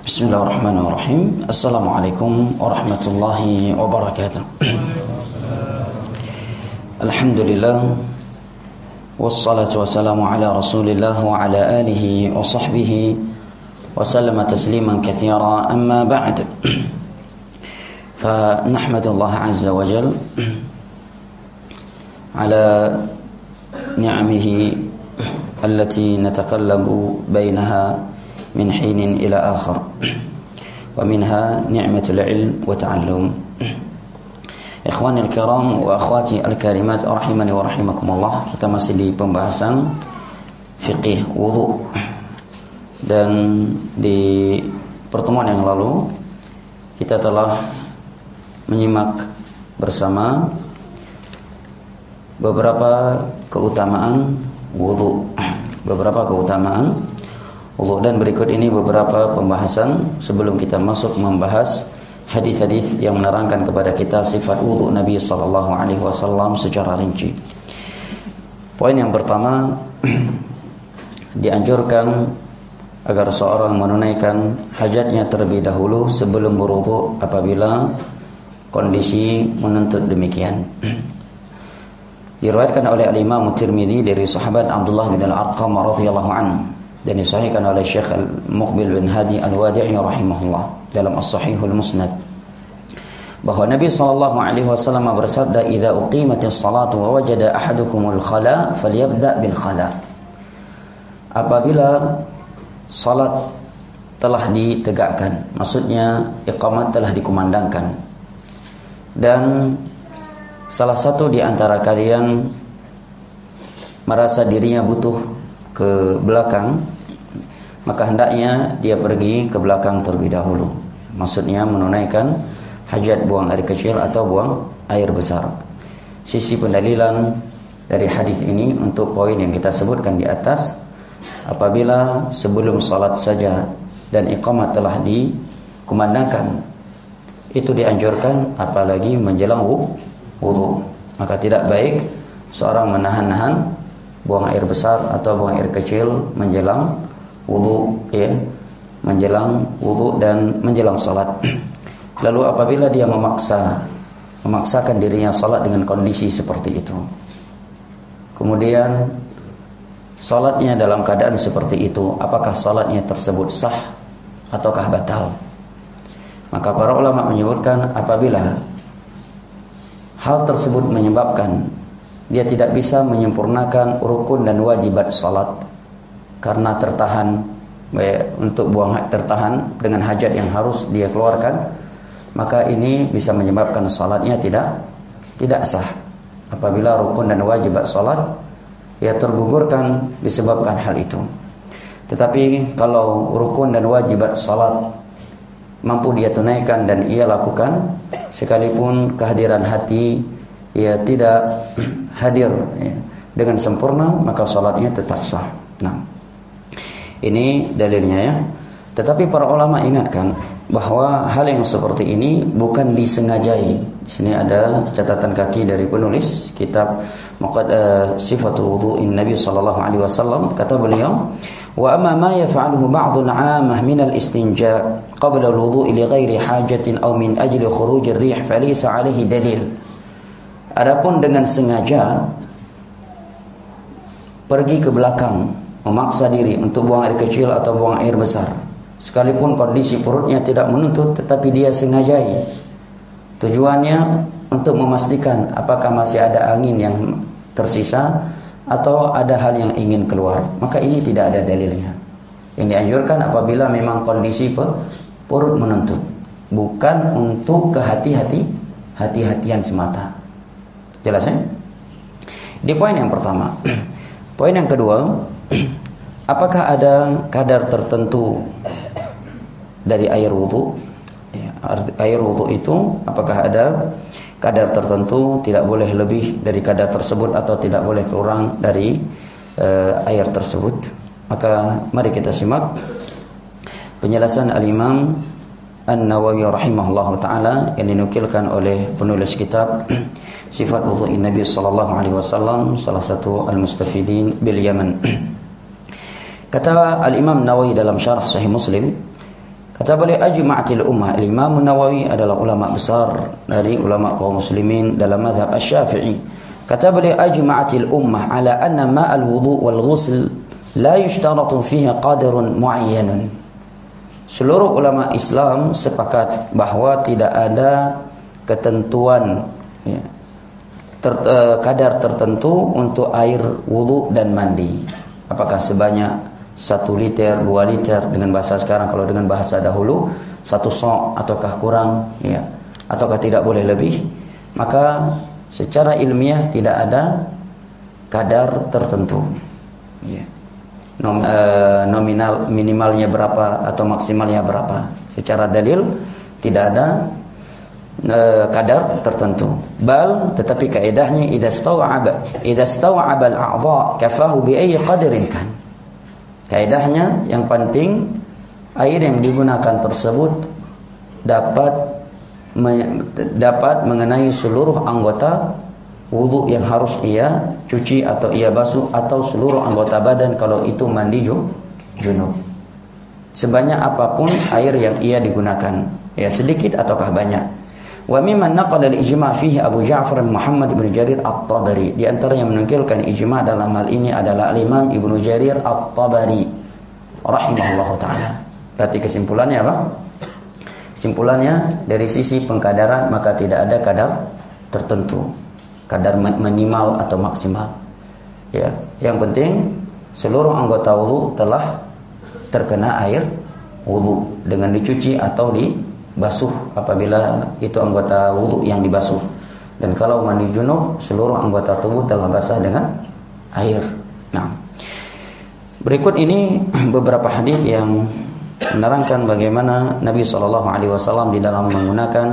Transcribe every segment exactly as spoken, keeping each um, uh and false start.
Bismillahirrahmanirrahim. Assalamualaikum warahmatullahi wabarakatuh. Alhamdulillah, wassalatu wassalamu ala rasulillah wa ala alihi wa sahbihi wa sallama tasliman katsira, amma ba'd. Fa nahmadullah azza wa jalla ala ni'amihi allati nataqallabu bainaha min hinin ila akhir, wa minha ni'matul ilm wa ta'allum. Ikhwani al-kiram wa akhwati al-karimat rahimani wa rahimakumullah. Kita masih di pembahasan fiqih wudu, dan di pertemuan yang lalu kita telah menyimak bersama beberapa keutamaan wudu, beberapa keutamaan wudu, dan berikut ini beberapa pembahasan sebelum kita masuk membahas hadis-hadis yang menerangkan kepada kita sifat wudu Nabi sallallahu alaihi wasallam secara rinci. Poin yang pertama, dianjurkan agar seorang menunaikan hajatnya terlebih dahulu sebelum berwudu apabila kondisi menuntut demikian. Diriwayatkan oleh Al-Imam Tirmidzi dari sahabat Abdullah bin Al-Arqam radhiyallahu anhu, dan disahihkan oleh Syekh Al-Muqbil bin Hadi Al-Wadi'i rahimahullah dalam As-Sahihul Musnad, bahwa Nabi sallallahu alaihi wasallam bersabda, "Idza uqimatis salatu wa wajada ahadukumul khala falyabda bil khala." Apabila salat telah ditegakkan, maksudnya iqamat telah dikumandangkan, dan salah satu di antara kalian merasa dirinya butuh ke belakang, maka hendaknya dia pergi ke belakang terlebih dahulu. Maksudnya menunaikan hajat buang air kecil atau buang air besar. Sisi pendalilan dari hadis ini untuk poin yang kita sebutkan di atas, apabila sebelum salat saja dan iqamah telah dikumandangkan, itu dianjurkan, apalagi menjelang wudu. Maka tidak baik seorang menahan-nahan buang air besar atau buang air kecil menjelang wudu, ya, menjelang wudu dan menjelang salat. Lalu apabila dia memaksa memaksakan dirinya salat dengan kondisi seperti itu, kemudian salatnya dalam keadaan seperti itu, apakah salatnya tersebut sah ataukah batal? Maka para ulama menyebutkan, apabila hal tersebut menyebabkan dia tidak bisa menyempurnakan rukun dan wajibat salat karena tertahan, baik, untuk buang tertahan dengan hajat yang harus dia keluarkan, maka ini bisa menyebabkan salatnya tidak tidak sah. Apabila rukun dan wajibat salat ya tergugurkan disebabkan hal itu. Tetapi kalau rukun dan wajibat salat mampu dia tunaikan dan ia lakukan, sekalipun kehadiran hati ia tidak hadir ya, dengan sempurna, maka salatnya tetap sah. Nah, ini dalilnya ya. Tetapi para ulama ingatkan bahwa hal yang seperti ini bukan disengajai. Di sini ada catatan kaki dari penulis kitab Muqad uh, Sifatul Wudu'in Nabi sallallahu alaihi wasallam. Kata beliau, "Wa amma ma yaf'aluhu ba'dun 'amah min al-istinja' qabla al-wudu'i li ghairi hajatin aw min ajli khuruj ar-rih falaysa 'alaihi dalil." Adapun dengan sengaja pergi ke belakang, memaksa diri untuk buang air kecil atau buang air besar, sekalipun kondisi perutnya tidak menuntut, tetapi dia sengajai, tujuannya untuk memastikan apakah masih ada angin yang tersisa atau ada hal yang ingin keluar, maka ini tidak ada dalilnya. Yang dianjurkan apabila memang kondisi perut menuntut, bukan untuk kehati-hati hati-hatian semata. Jelas ya? Di poin yang pertama. Poin yang kedua, apakah ada kadar tertentu dari air wudu? Ya, air wudu itu apakah ada kadar tertentu, tidak boleh lebih dari kadar tersebut atau tidak boleh kurang dari uh, air tersebut? Maka mari kita simak penjelasan Al-Imam An-Nawawi rahimahullahu taala yang dinukilkan oleh penulis kitab Sifat Wudu'in Nabi sallallahu alaihi wasallam, salah satu al-mustafidin bil Yaman. Kata Al-Imam Nawawi dalam syarah Sahih Muslim, Kata beliau ajma'atil ummah. Imam Nawawi adalah ulama besar dari ulama kaum muslimin dalam mazhab Asy-Syafi'i. Kata beliau ajma'atil ummah ala anna ma'al wudu' wal ghusl la yushtaratu fihi qadarun muayyanun. Seluruh ulama Islam sepakat bahwa tidak ada ketentuan ya, ter, uh, kadar tertentu untuk air wudu dan mandi. Apakah sebanyak satu liter, dua liter dengan bahasa sekarang, kalau dengan bahasa dahulu satu sok ataukah kurang ya, ataukah tidak boleh lebih. Maka secara ilmiah tidak ada kadar tertentu ya. Nom, e, nominal minimalnya berapa atau maksimalnya berapa. Secara dalil tidak ada e, kadar tertentu. Bal tetapi kaidahnya idza stawa'aba idza stawa'aba al-a'dha kafahu bi ayyi qadrin kan. Kaidahnya yang penting air yang digunakan tersebut dapat me, dapat mengenai seluruh anggota wudu yang harus ia cuci atau ia basuh, atau seluruh anggota badan kalau itu mandi junub. Sebanyak apapun air yang ia digunakan, ya sedikit ataukah banyak. Wa mimman naqala al-ijma' fihi Abu Ja'far Muhammad ibn Jarir At-Tabari. Di antara yang menukilkan ijma' dalam hal ini adalah Al-Imam Ibnu Jarir At-Tabari rahimahullahu taala. Berarti kesimpulannya apa? Kesimpulannya dari sisi pengkadaran maka tidak ada kadar tertentu, kadar minimal atau maksimal. Ya, yang penting seluruh anggota wudu telah terkena air wudu dengan dicuci atau dibasuh apabila itu anggota wudu yang dibasuh. Dan kalau mandi junub seluruh anggota tubuh telah basah dengan air. Nah, berikut ini beberapa hadis yang menerangkan bagaimana Nabi shallallahu alaihi wasallam di dalam menggunakan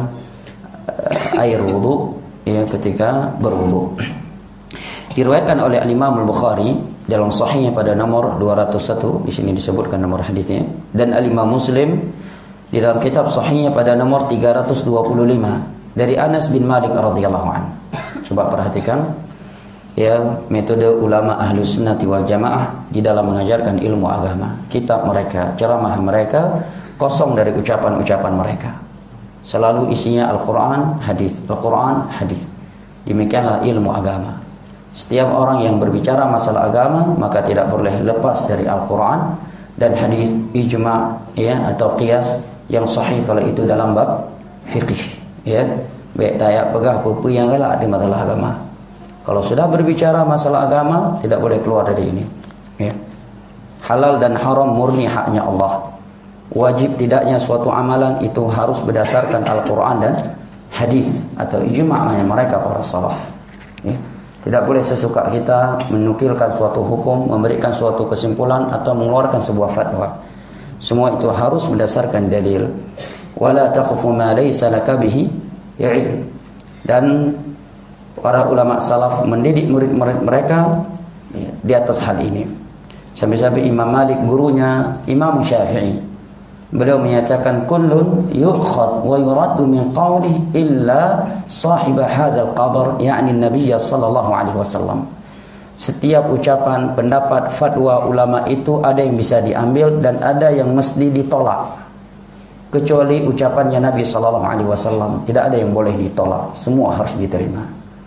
air wudu ya ketika berwudu. Diriwayatkan oleh Al-Imam Al-Bukhari dalam sahihnya pada nomor dua ratus satu, di sini disebutkan nomor hadisnya, dan Al-Imam Muslim di dalam kitab sahihnya pada nomor tiga ratus dua puluh lima dari Anas bin Malik radhiyallahu anhu. Coba perhatikan ya metode ulama Ahlus Sunnah wal Jamaah di dalam mengajarkan ilmu agama. Kitab mereka, ceramah mereka kosong dari ucapan-ucapan mereka. Selalu isinya Al-Quran, hadis, Al-Quran, hadis. Demikianlah ilmu agama. Setiap orang yang berbicara masalah agama maka tidak boleh lepas dari Al-Quran dan hadis, ijma' ya atau qiyas yang sahih kalau itu dalam bab fikih ya. Baik daya pegah pupu yang galak di masalah agama. Kalau sudah berbicara masalah agama tidak boleh keluar dari ini ya. Halal dan haram murni haknya Allah. Wajib tidaknya suatu amalan itu harus berdasarkan Al-Quran dan hadis atau ijma' mereka para salaf ya. Tidak boleh sesuka kita menukilkan suatu hukum, memberikan suatu kesimpulan atau mengeluarkan sebuah fatwa. Semua itu harus berdasarkan dalil. Wala taqfu ma laysa laka bihi ilm. Dan para ulama salaf mendidik murid-murid mereka ya, di atas hal ini. Sampai-sampai Imam Malik gurunya Imam Syafi'i, beliau menyatakan kullun yu'khadh wa yuraddu min qawlihi illa sahib hadzal qabr, yakni Nabi sallallahu alaihi wasallam. Setiap ucapan, pendapat, fatwa ulama itu ada yang bisa diambil dan ada yang mesti ditolak. Kecuali ucapannya Nabi sallallahu alaihi wasallam, tidak ada yang boleh ditolak, semua harus diterima.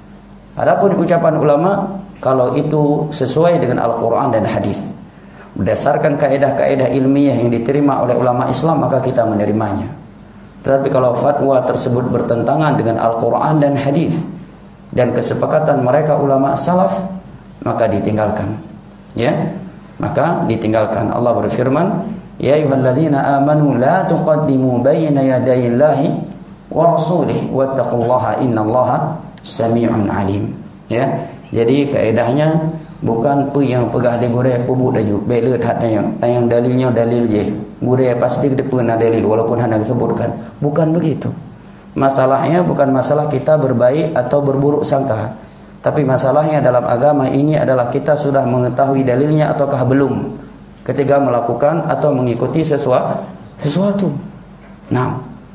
Adapun ucapan ulama kalau itu sesuai dengan Al-Qur'an dan hadis, berdasarkan kaedah-kaedah ilmiah yang diterima oleh ulama Islam, maka kita menerimanya. Tetapi kalau fatwa tersebut bertentangan dengan Al-Quran dan hadis dan kesepakatan mereka ulama salaf, maka ditinggalkan ya, maka ditinggalkan. Allah berfirman, ya ayyuhalladzina amanu la tuqaddimu baina yadayillahi wa rasulih wattaqullaha innallaha sami'un alim ya. Jadi kaedahnya bukan pu yang pegah di gure pubu daju bela hat yang yang dalilnya dalil je gure pasti depan dalil walaupun hendak disebutkan, bukan begitu. Masalahnya bukan masalah kita berbaik atau berburuk sangka, tapi masalahnya dalam agama ini adalah kita sudah mengetahui dalilnya ataukah belum ketika melakukan atau mengikuti sesuatu sesuatu. Nah,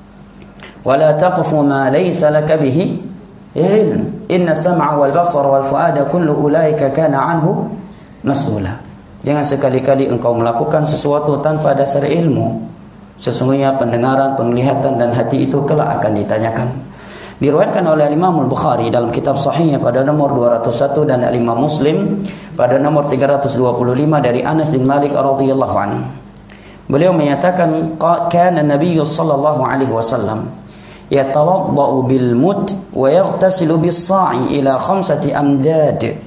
wala taqfu ma laysa laka bihi ilm inna sam'a wal basara wal fuada kullu ulaika kana anhu mas'ula. Jangan sekali-kali engkau melakukan sesuatu tanpa dasar ilmu. Sesungguhnya pendengaran, penglihatan dan hati itu kelak akan ditanyakan. Diriwayatkan oleh Imam Al-Bukhari dalam kitab sahihnya pada nomor dua ratus satu dan Imam Muslim pada nomor tiga ratus dua puluh lima dari Anas bin Malik radhiyallahu anhu. Beliau menyatakan kana Nabi sallallahu alaihi wasallam yatawaddau bil mud wa yaghtasilu bis sa'i ila khamsati amdad.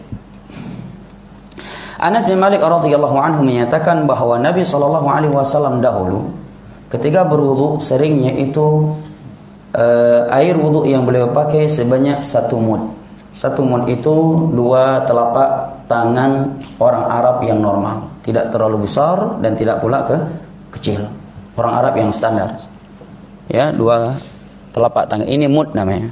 Anas bin Malik radhiyallahu anhu menyatakan bahwa Nabi sallallahu alaihi wasallam dahulu ketika berwudu seringnya itu Uh, air wudhu yang beliau pakai sebanyak satu mud. Satu mud itu dua telapak tangan orang Arab yang normal, tidak terlalu besar dan tidak pula ke kecil. Orang Arab yang standar. Ya, dua telapak tangan. Ini mud namanya.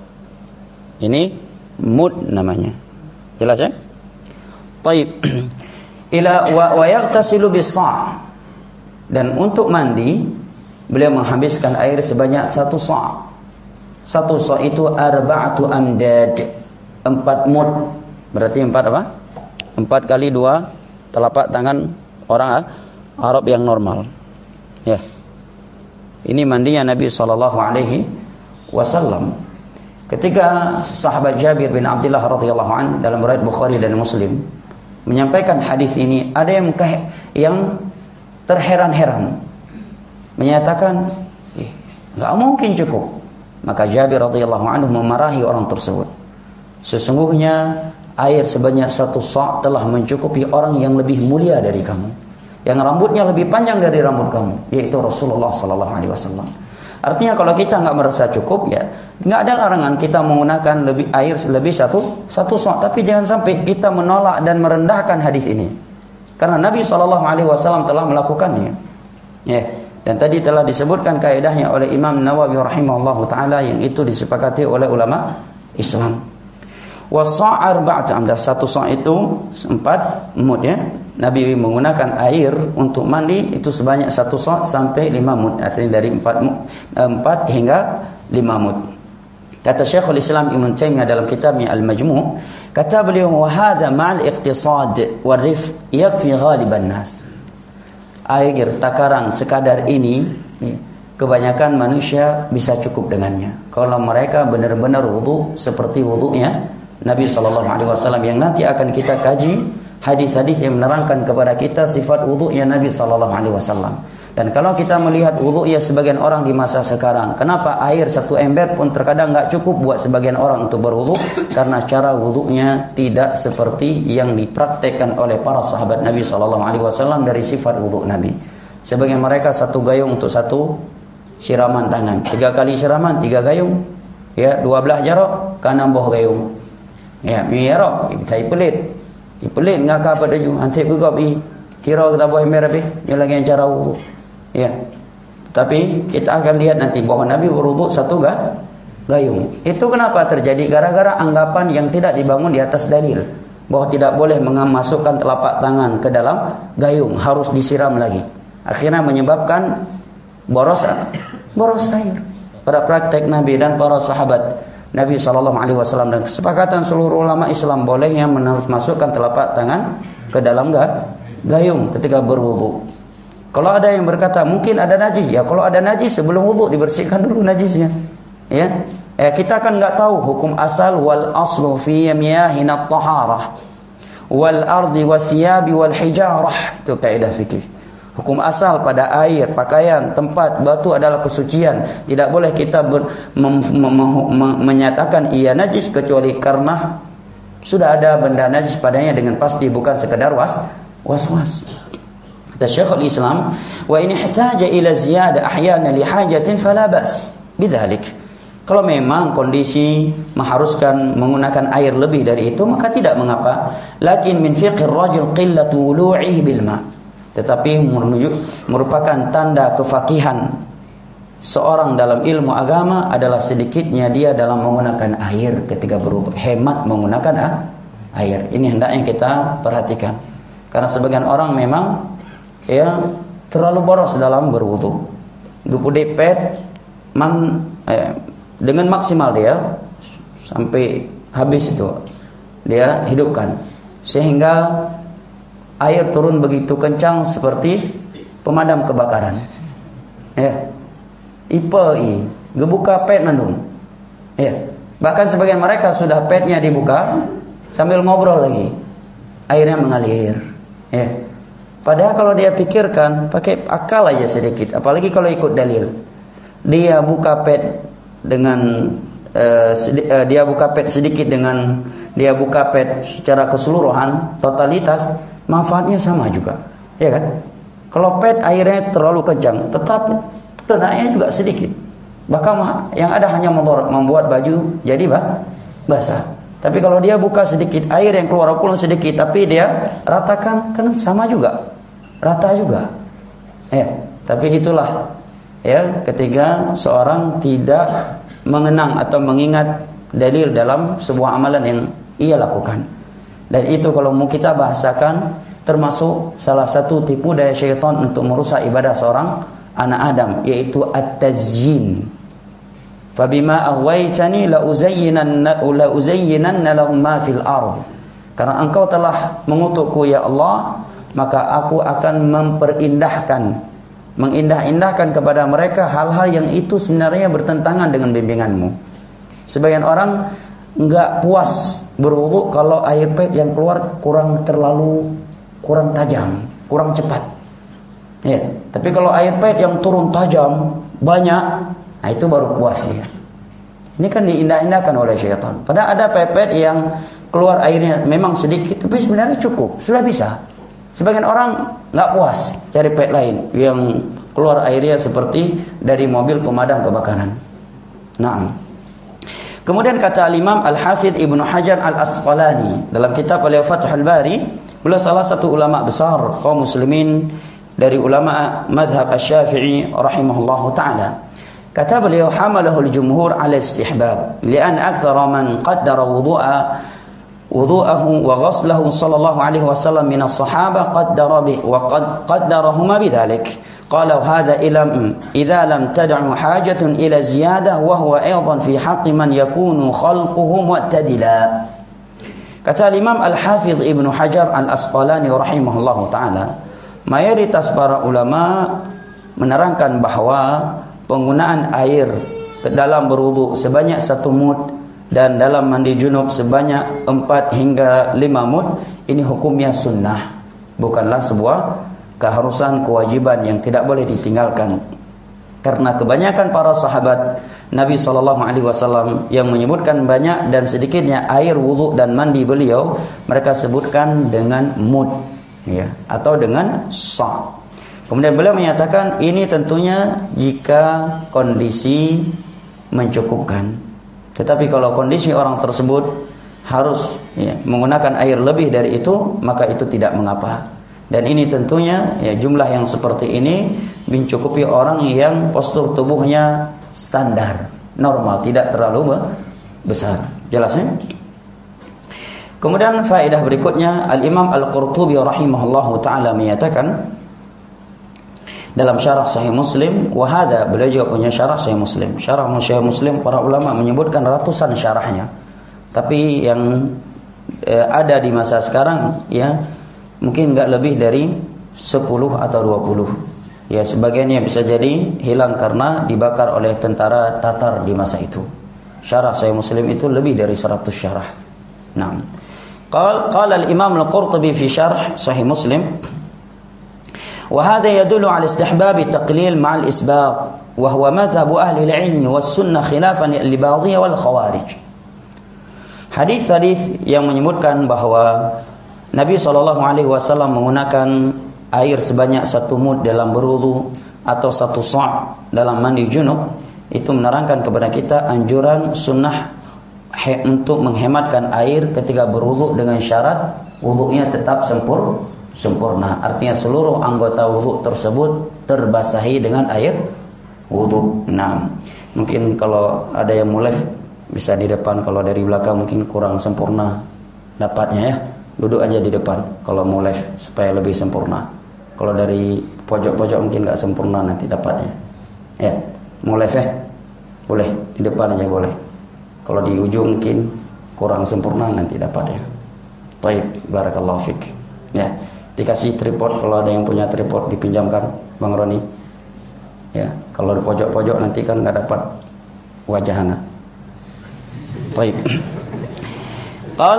Ini mud namanya. Jelas ya? Baik. Ila wa, wa yaghtasilu bis-sa'. Dan untuk mandi beliau menghabiskan air sebanyak satu sa'. Satu sa' itu arba'atu amdad. Empat mud. Berarti empat apa? Empat kali dua telapak tangan orang Arab yang normal. Ya. Ini mandinya Nabi sallallahu alaihi wasallam. Ketika sahabat Jabir bin Abdullah radhiyallahu anhu dalam riwayat Bukhari dan Muslim menyampaikan hadis ini, ada yang yang terheran-heran, menyatakan, eh, enggak mungkin cukup. Maka Jabir radhiyallahu anhu memarahi orang tersebut. Sesungguhnya air sebanyak satu sa' telah mencukupi orang yang lebih mulia dari kamu, yang rambutnya lebih panjang dari rambut kamu, yaitu Rasulullah sallallahu alaihi wasallam. Artinya kalau kita enggak merasa cukup, ya enggak ada larangan kita menggunakan lebih air lebih satu satu sa'. Tapi jangan sampai kita menolak dan merendahkan hadis ini, karena Nabi sallallahu alaihi wasallam telah melakukannya. Ya. Dan tadi telah disebutkan kaidahnya oleh Imam Nawawi rahimahullahu taala, yang itu disepakati oleh ulama Islam. Wa-sa' arba'atu amdah, satu sa' itu empat mud ya. Nabi menggunakan air untuk mandi itu sebanyak satu sa' sampai lima mud. Artinya dari empat empat hingga lima mud. Kata Syekhul Islam Ibnu Taimiyah dalam kitabnya Al-Majmu', kata beliau, wa hadha ma'al iqtisad wa rif yakfi ghaliban nas. Air takaran sekadar ini kebanyakan manusia bisa cukup dengannya kalau mereka benar-benar wudu seperti wudunya Nabi sallallahu alaihi wasallam, yang nanti akan kita kaji hadis-hadis yang menerangkan kepada kita sifat wudunya Nabi sallallahu alaihi wasallam. Dan kalau kita melihat wudunya sebagian orang di masa sekarang, kenapa air satu ember pun terkadang enggak cukup buat sebagian orang untuk berwudu? Karena cara wudunya tidak seperti yang dipraktekkan oleh para sahabat Nabi sallallahu alaihi wasallam dari sifat wudu Nabi. Sebagian mereka satu gayung untuk satu siraman tangan, tiga kali siraman tiga gayung, ya dua belah jarak kanan bawah gayung, ya miarok kita pelit, pelit ngaka pada ju, nanti buka pi kira kita buat ember pi, ni lagi yang cara wudu. Ya, tapi kita akan lihat nanti bahwa Nabi berwudu satu ga, gayung. Itu kenapa terjadi? Gara-gara anggapan yang tidak dibangun di atas dalil, bahwa tidak boleh memasukkan telapak tangan ke dalam gayung, harus disiram lagi. Akhirnya menyebabkan boros boros air. Pada praktek Nabi dan para sahabat Nabi sallallahu alaihi wasallam dan kesepakatan seluruh ulama Islam bolehnya memasukkan telapak tangan ke dalam ga, gayung ketika berwudu. Kalau ada yang berkata mungkin ada najis, ya kalau ada najis sebelum wudu dibersihkan dulu najisnya. Ya, eh, kita kan enggak tahu hukum asal wal aslu fi miyahinat taharah wal ardi wasiyabi wal hijarah, itu kaidah fikih. Hukum asal pada air, pakaian, tempat, batu adalah kesucian. Tidak boleh kita ber, mem, mem, mem, menyatakan ia najis kecuali karena sudah ada benda najis padanya dengan pasti, bukan sekedar was was-was. Kata Syekhul Islam, wa in ihtaja ila ziyada ahyana li hajatin fala bas bidzalik. Kalau memang kondisi mengharuskan menggunakan air lebih dari itu, maka tidak mengapa. Lakin min fiqhir rajul qillatu wulu'ihi bil ma. Tetapi merupakan tanda kefakihan seorang dalam ilmu agama adalah sedikitnya dia dalam menggunakan air ketika berwudu, hemat menggunakan air. Ini hendaknya kita perhatikan. Karena sebagian orang memang ya terlalu boros dalam berwudu. Gupu depet man eh, dengan maksimal dia sampai habis itu dia hidupkan, sehingga air turun begitu kencang seperti pemadam kebakaran. ipei, gebuka pet nandung. Ya. Bahkan sebagian mereka sudah petnya dibuka sambil ngobrol lagi. Airnya mengalir. Ya. Padahal kalau dia pikirkan pakai akal aja sedikit, apalagi kalau ikut dalil. Dia buka pet dengan uh, sedi- uh, dia buka pet sedikit dengan dia buka pet secara keseluruhan, totalitas, manfaatnya sama juga. Ya kan? Kalau pet airnya terlalu kencang, tetap airnya juga sedikit. Bahkan yang ada hanya membuat baju jadi bah, basah. Tapi kalau dia buka sedikit, air yang keluar walaupun sedikit, tapi dia ratakan, kan sama juga, rata juga. Ya, tapi itulah ya ketika seorang tidak mengenang atau mengingat dalil dalam sebuah amalan yang ia lakukan. Dan itu kalau mau kita bahasakan termasuk salah satu tipu daya syaitan untuk merusak ibadah seorang anak Adam, yaitu at-tazyin. Fabima aghwaytani la uzayyinanna la uzayyinanna lahum ma fil ardh. Karena engkau telah mengutukku ya Allah, maka aku akan memperindahkan, mengindah-indahkan kepada mereka hal-hal yang itu sebenarnya bertentangan dengan bimbinganmu. Sebagian orang enggak puas berwudu kalau air pet yang keluar kurang terlalu kurang tajam, kurang cepat. Ya, tapi kalau air pet yang turun tajam banyak, nah itu baru puas dia. Ini kan diindah-indahkan oleh syaitan. Padahal ada pepet yang keluar airnya memang sedikit, tapi sebenarnya cukup, sudah bisa. Sebagian orang nggak puas cari pet lain yang keluar airnya seperti dari mobil pemadam kebakaran. Nah, kemudian kata Al-Imam Al-Hafidh Ibnu Hajar Al-Asqalani dalam kitab Al-Fathul Bari, beliau salah satu ulama besar kaum muslimin dari ulama madhab Asy-Syafi'i rahimahullahu taala. Kata beliau, hamalahu al-jumhur ala istihbab lian akthara man qaddara wudu'a wudu'ahu wa ghaslahu sallallahu alaihi wasallam min as-sahabah qaddara bih wa qad qaddarahuma bidzalik. Qalu hadha ilam idza lam tad'u hajatun ila ziyadah wa huwa aidan fi haqqi man yakunu khalquhu mu'tadila. Kata Imam Al-Hafidh Ibnu Hajar Al-Asqalani rahimahullahu taala, mayoritas para ulama menerangkan bahwa penggunaan air dalam berwudu sebanyak satu mud dan dalam mandi junub sebanyak empat hingga lima mud ini hukumnya sunnah, bukanlah sebuah keharusan kewajiban yang tidak boleh ditinggalkan. Karena kebanyakan para sahabat Nabi sallallahu alaihi wasallam yang menyebutkan banyak dan sedikitnya air wudu dan mandi beliau, mereka sebutkan dengan mud, ya, atau dengan sa'. Kemudian beliau menyatakan ini tentunya jika kondisi mencukupkan. Tetapi kalau kondisi orang tersebut harus ya, menggunakan air lebih dari itu, maka itu tidak mengapa. Dan ini tentunya ya, jumlah yang seperti ini mencukupi orang yang postur tubuhnya standar, normal, tidak terlalu besar. Jelasnya? Kemudian faedah berikutnya, Al-Imam Al-Qurtubi rahimahullahu taala menyatakan dalam syarah Sahih Muslim, wa hadza, beliau juga punya syarah Sahih Muslim. Syarah Sahih Muslim para ulama menyebutkan ratusan syarahnya. Tapi yang eh, ada di masa sekarang ya mungkin enggak lebih dari sepuluh atau dua puluh. Ya, sebagiannya bisa jadi hilang karena dibakar oleh tentara Tatar di masa itu. Syarah Sahih Muslim itu lebih dari seratus syarah. Nah, qala qala al-Imam Al-Qurtubi fi syarh Sahih Muslim, wa hadha yadullu ala istihbab at-taqlil ma'a al-isbaq wa huwa madhhab ahli al-'ilm was-sunnah khilafan li ba'dhiya wal khawarij. Hadis-hadis yang menyebutkan bahwa Nabi sallallahu alaihi wasallam menggunakan air sebanyak satu mud dalam berwudu atau satu sa' dalam mandi junub, itu menerangkan kepada kita anjuran sunnah untuk menghematkan air ketika berwudu dengan syarat wudunya tetap sempur, sempurna. Artinya seluruh anggota wudu tersebut terbasahi dengan air wudu. Nah, mungkin kalau ada yang mulai bisa di depan, kalau dari belakang mungkin kurang sempurna dapatnya ya. Duduk aja di depan kalau mau live supaya lebih sempurna. Kalau dari pojok-pojok mungkin nggak sempurna nanti dapatnya. Ya, mau live ya? Boleh di depan aja boleh. Kalau di ujung mungkin kurang sempurna nanti dapatnya. Baik, barakallahu fik. Ya, dikasih tripod kalau ada yang punya tripod dipinjamkan, Bang Roni. Ya, kalau di pojok-pojok nanti kan nggak dapat wajahana. Baik. Qal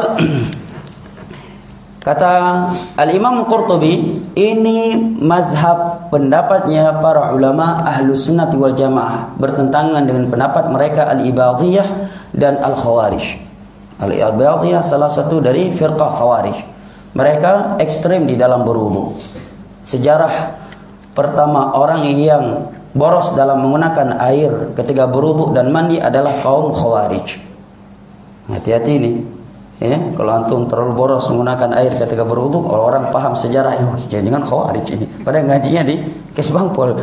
kata Al-Imam Qurtubi, ini mazhab pendapatnya para ulama Ahlus Sunnah wal Jamaah, bertentangan dengan pendapat mereka Al-Ibadhiyah dan Al-Khawarij. Al-Ibadhiyah salah satu dari firqah Khawarij. Mereka ekstrem di dalam berwudu. Sejarah pertama orang yang boros dalam menggunakan air ketika berwudu dan mandi adalah kaum Khawarij. Hati-hati nih. Ya, kalau antum terlalu boros menggunakan air ketika berwudu, kalau orang paham sejarah, jangan Khawarij ini. Padahal ngajinya di Kesbangpol.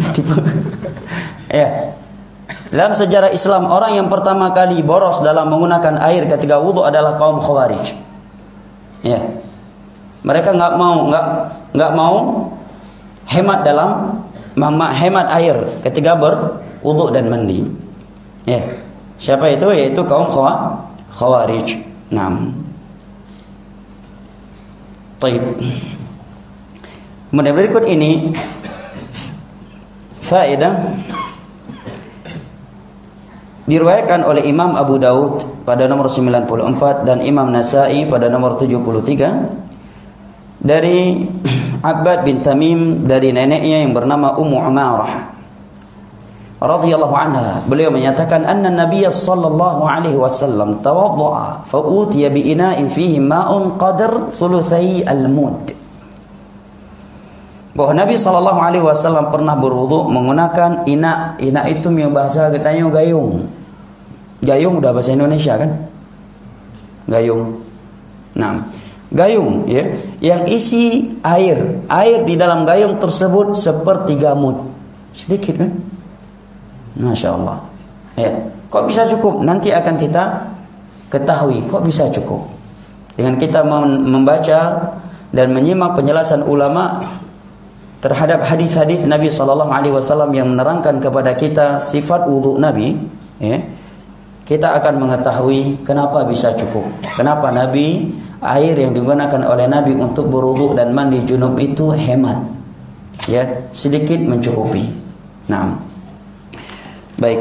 Ya. Dalam sejarah Islam, orang yang pertama kali boros dalam menggunakan air ketika wudu adalah kaum Khawarij. Ya. Mereka enggak mau enggak enggak mau hemat dalam hemat air ketika berwudu dan mandi. Ya. Siapa itu? Yaitu kaum Khawarij. Naam. Baik. Kemudian berikut ini faedah diriwayatkan oleh Imam Abu Daud pada nomor sembilan puluh empat dan Imam Nasa'i pada nomor tujuh puluh tiga dari Abbad bin Tamim dari neneknya yang bernama Ummu Umarah radhiyallahu anha. Beliau menyatakan anna Nabiy sallallahu alaihi wasallam tawaddaa fa utiya bi ina'in fihi ma'un qadar thulutsai al-mud. Bahwa Nabi sallallahu alaihi wasallam pernah berwudu menggunakan ina. Ina itu yang bahasa gedanya gayung. Gayung udah bahasa Indonesia kan? Gayung. Nah, gayung ya, yang isi air. Air di dalam gayung tersebut sepertiga mud. Sedikit kan? Masya Allah. Ya, kok bisa cukup? Nanti akan kita ketahui kok bisa cukup. Dengan kita membaca dan menyimak penjelasan ulama terhadap hadis-hadis Nabi sallallahu alaihi wasallam yang menerangkan kepada kita sifat wudu Nabi, ya, kita akan mengetahui kenapa bisa cukup. Kenapa Nabi, air yang digunakan oleh Nabi untuk berwudu dan mandi junub itu hemat. Ya, sedikit mencukupi. Nah, baik.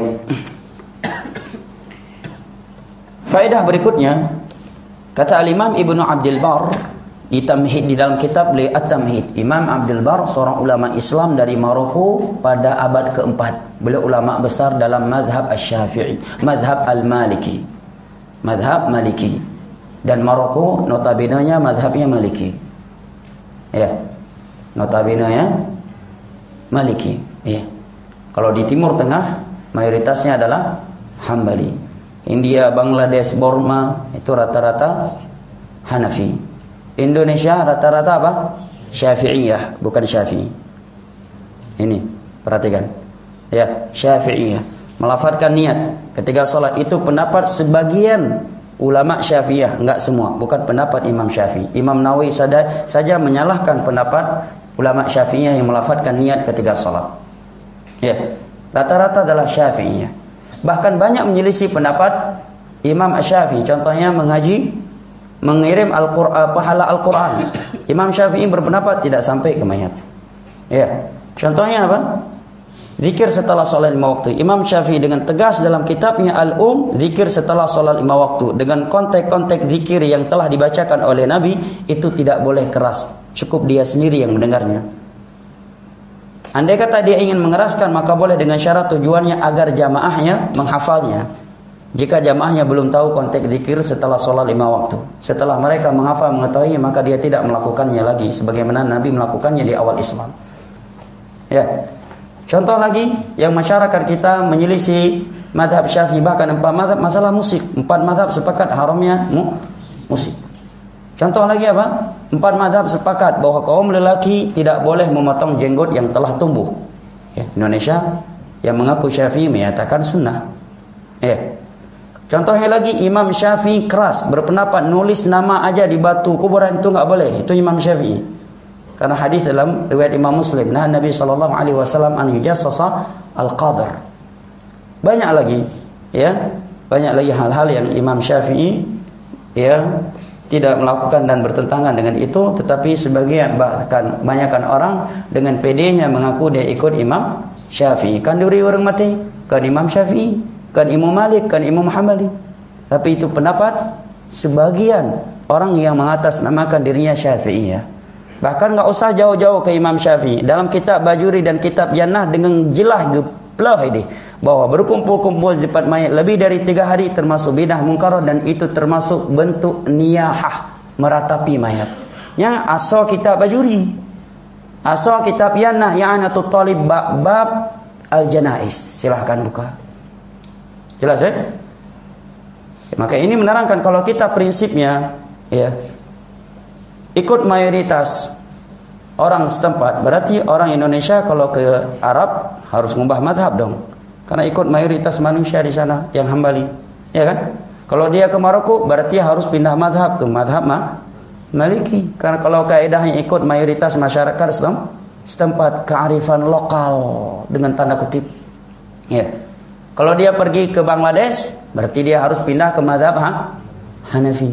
Faedah berikutnya, kata Al-Imam Ibnu Abdul Bar di Tamhid, di dalam kitab beliau At-Tamhid. Imam Abdul Bar seorang ulama Islam dari Maroko pada abad keempat. Beliau ulama besar dalam mazhab Asy-Syafi'i, mazhab Al-Maliki, mazhab Maliki. Dan Maroko notabene-nya mazhabnya Maliki. Ya. Notabene-nya Maliki, ya. Kalau di Timur Tengah mayoritasnya adalah Hambali. India, Bangladesh, Burma itu rata-rata Hanafi. Indonesia rata-rata apa? Syafi'iyah, bukan Syafi'i. Ini, perhatikan. Ya, Syafi'iyah. Melafadzkan niat ketika salat itu pendapat sebagian ulama Syafi'iyah, enggak semua, bukan pendapat Imam Syafi'i. Imam Nawawi saja, saja menyalahkan pendapat ulama Syafi'iyah yang melafadzkan niat ketika salat. Ya, rata-rata adalah Syafi'iyah. Bahkan banyak menyelisih pendapat Imam Asy-Syafi'i. Contohnya mengaji, mengirim Al-Qur'an, pahala Al-Qur'an. Imam Syafi'i berpendapat tidak sampai ke mayat. Ya. Contohnya apa? Zikir setelah salat lima waktu. Imam Syafi'i dengan tegas dalam kitabnya Al-Um, zikir setelah salat lima waktu dengan konteks-konteks zikir yang telah dibacakan oleh Nabi itu tidak boleh keras. Cukup dia sendiri yang mendengarnya. Andai kata dia ingin mengeraskan, maka boleh dengan syarat tujuannya agar jamaahnya menghafalnya. Jika jamaahnya belum tahu konteks zikir setelah sholat lima waktu, setelah mereka menghafal mengetahuinya, maka dia tidak melakukannya lagi sebagaimana Nabi melakukannya di awal Islam. Ya. Contoh lagi yang masyarakat kita menyelisih mazhab Syafi'i, bahkan empat mazhab masalah musik. Empat mazhab sepakat haramnya mu, musik. Contoh lagi apa? Empat mazhab sepakat bahwa kaum lelaki tidak boleh memotong jenggot yang telah tumbuh. Ya, Indonesia yang mengaku Syafi'i menyatakan sunnah. Ya. Contohnya lagi Imam Syafi'i keras berpendapat nulis nama aja di batu kuburan itu enggak boleh. Itu Imam Syafi'i. Karena hadis dalam riwayat Imam Muslim, nah Nabi sallallahu alaihi wasallam an yujassasa al-qabr. Banyak lagi, ya. Banyak lagi hal-hal yang Imam Syafi'i ya tidak melakukan dan bertentangan dengan itu, tetapi sebagian bahkan banyakkan orang dengan pedenya mengaku dia ikut Imam Syafi'i. Kan duri orang mati, kan Imam Syafi'i, kan Imam Malik, kan Imam Hambali. Tapi itu pendapat sebagian orang yang mengatasnamakan dirinya Syafi'i ya. Bahkan enggak usah jauh-jauh ke Imam Syafi'i. Dalam kitab Bajuri dan kitab Jannah dengan jelas geplah ini bahwa berkumpul-kumpul di tempat mayat lebih dari tiga hari termasuk bidah mungkarah, dan itu termasuk bentuk niyahah, meratapi mayat. Yang asal kitab Bajuri, asal kitab Jannah I'anatul Talib bab al-janaiz. Silahkan buka. Jelas ya? Maka ini menerangkan kalau kita prinsipnya ya ikut mayoritas orang setempat, berarti orang Indonesia kalau ke Arab harus ngubah madhab dong, karena ikut mayoritas manusia di sana yang Hambali, ya kan? Kalau dia ke Maroko berarti harus pindah madhab ke madhab Maliki, karena kalau kaidahnya ikut mayoritas masyarakat setempat, kearifan lokal dengan tanda kutip. Ya. Kalau dia pergi ke Bangladesh berarti dia harus pindah ke madhab ha? Hanafi.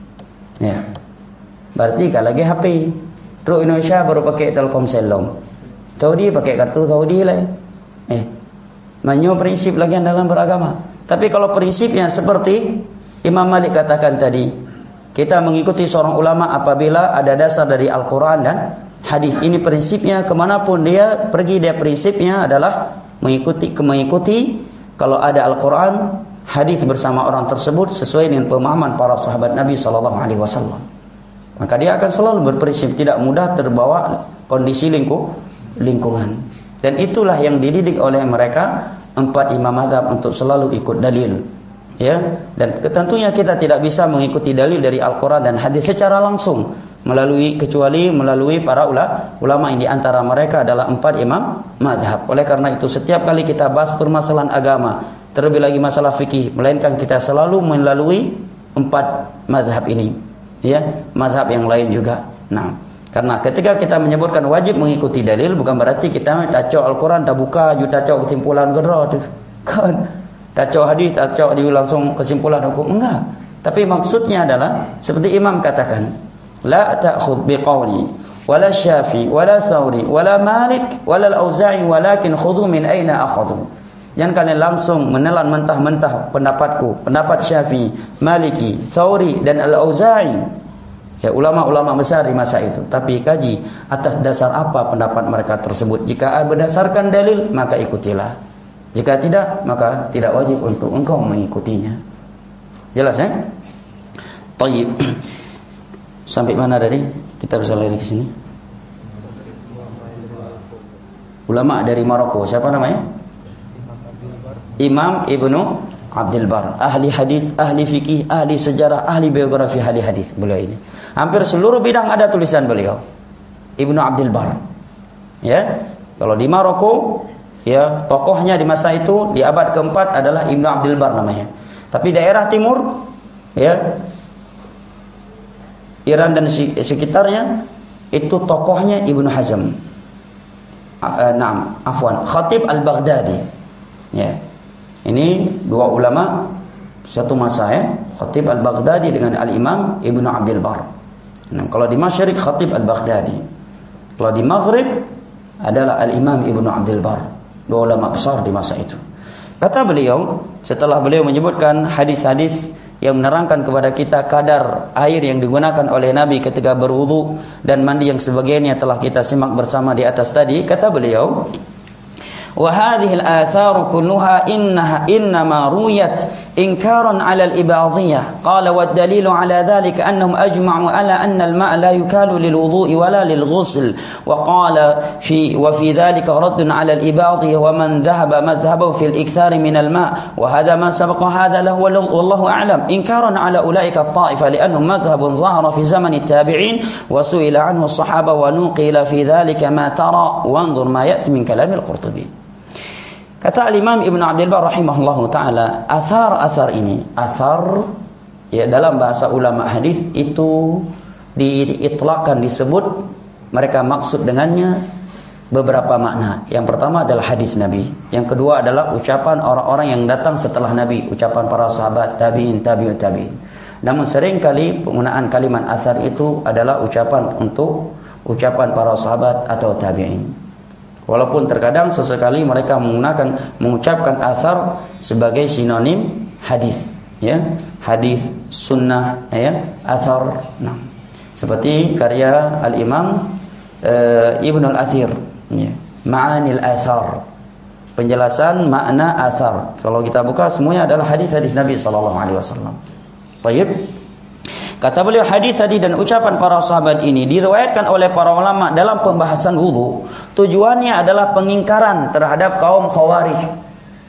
Ya. Berarti kalau lagi H P, terus Indonesia baru pakai Telkomsel long. Saudi pakai kartu Saudi lah. Eh, manyo prinsip lagi dalam beragama. Tapi kalau prinsipnya seperti Imam Malik katakan tadi, kita mengikuti seorang ulama apabila ada dasar dari Al-Quran dan hadis. Ini prinsipnya, kemanapun dia pergi, dia prinsipnya adalah mengikuti mengikuti kalau ada Al-Quran, hadis bersama orang tersebut sesuai dengan pemahaman para sahabat Nabi Sallallahu Alaihi Wasallam. Maka dia akan selalu berprinsip, tidak mudah terbawa kondisi lingkup, lingkungan. Dan itulah yang dididik oleh mereka empat imam mazhab untuk selalu ikut dalil. Ya, dan tentunya kita tidak bisa mengikuti dalil dari Al-Quran dan hadis secara langsung melalui kecuali melalui para ulama yang diantara mereka adalah empat imam mazhab. Oleh karena itu setiap kali kita bahas permasalahan agama, terlebih lagi masalah fikih, melainkan kita selalu melalui empat mazhab ini. Ya, mazhab yang lain juga. Nah, karena ketika kita menyebutkan wajib mengikuti dalil, bukan berarti kita tacok Al-Quran dah buka, you tacok kesimpulan gerah tu. Kan? Tacok hadis, tacok dia langsung kesimpulan hukum. Enggak. Tapi maksudnya adalah seperti imam katakan, la ta'khudh biqawli wala Syafi'i wala Tsauri wala Malik wala Al-Auza'i walakin khudhu min aina akhadhu. Jangan kalian langsung menelan mentah-mentah pendapatku, pendapat Syafi'i, Maliki, Tsauri dan Al-Auza'i. Ya, ulama-ulama besar di masa itu. Tapi kaji atas dasar apa pendapat mereka tersebut. Jika berdasarkan dalil, maka ikutilah. Jika tidak, maka tidak wajib untuk engkau mengikutinya. Jelas ya? Tayyib. Sampai mana tadi? Kita bisa lari ke sini. Ulama dari Maroko. Siapa namanya? Imam Ibnu Abdul Bar. Ahli hadis, ahli fikih, ahli sejarah, ahli biografi, ahli hadis. Beliau ini. Hampir seluruh bidang ada tulisan beliau. Ibnu Abdul Bar. Ya. Kalau di Maroko, ya, tokohnya di masa itu di abad keempat adalah Ibnu Abdul Bar namanya. Tapi daerah timur, ya, Iran dan sekitarnya itu tokohnya Ibnu Hazm. Uh, Naam, afwan, Khatib Al-Baghdadi. Ya. Ini dua ulama satu masa ya, Khatib Al-Baghdadi dengan Al-Imam Ibnu Abdul Bar. Nah, kalau di Masyriq Khatib Al-Baghdadi. Kalau di Maghrib adalah Al-Imam Ibnu Abdul Bar. Dua ulama besar di masa itu. Kata beliau, setelah beliau menyebutkan hadis-hadis yang menerangkan kepada kita kadar air yang digunakan oleh Nabi ketika berwudu dan mandi yang sebagainya telah kita simak bersama di atas tadi, kata beliau, وهذه الآثار كلها إنها إنما رويت إنكارا على الإباضية قال والدليل على ذلك أنهم أجمعوا على أن الماء لا يكال للوضوء ولا للغسل وقال في وفي ذلك رد على الإباضية ومن ذهب مذهبه في الإكثار من الماء وهذا ما سبق هذا له والله أعلم إنكارا على أولئك الطائفة لأنهم مذهب ظهر في زمن التابعين وسئل عنه الصحابة ونوقل في ذلك ما ترى وانظر ما يأتي من كلام القرطبي. Kata Al-Imam Ibnu Abdul Bar rahimahullahu taala, athar-athar ini, athar ya dalam bahasa ulama hadis itu diitlaqkan, disebut mereka maksud dengannya beberapa makna. Yang pertama adalah hadis Nabi, yang kedua adalah ucapan orang-orang yang datang setelah Nabi, ucapan para sahabat, tabi'in, tabi'ut tabi'in. Namun seringkali penggunaan kalimat athar itu adalah ucapan untuk ucapan para sahabat atau tabi'in. Walaupun terkadang sesekali mereka menggunakan mengucapkan athar sebagai sinonim hadis, ya, hadis, sunnah, ya, athar. Nah, seperti karya Al-Imam uh, Ibn Al-Athir, ya, Ma'anil Athar, penjelasan makna athar. Kalau kita buka semuanya adalah hadis-hadis Nabi sallallahu alaihi wasallam. Baik. Kata beliau, hadis tadi dan ucapan para sahabat ini diriwayatkan oleh para ulama dalam pembahasan wudu. Tujuannya adalah pengingkaran terhadap kaum Khawarij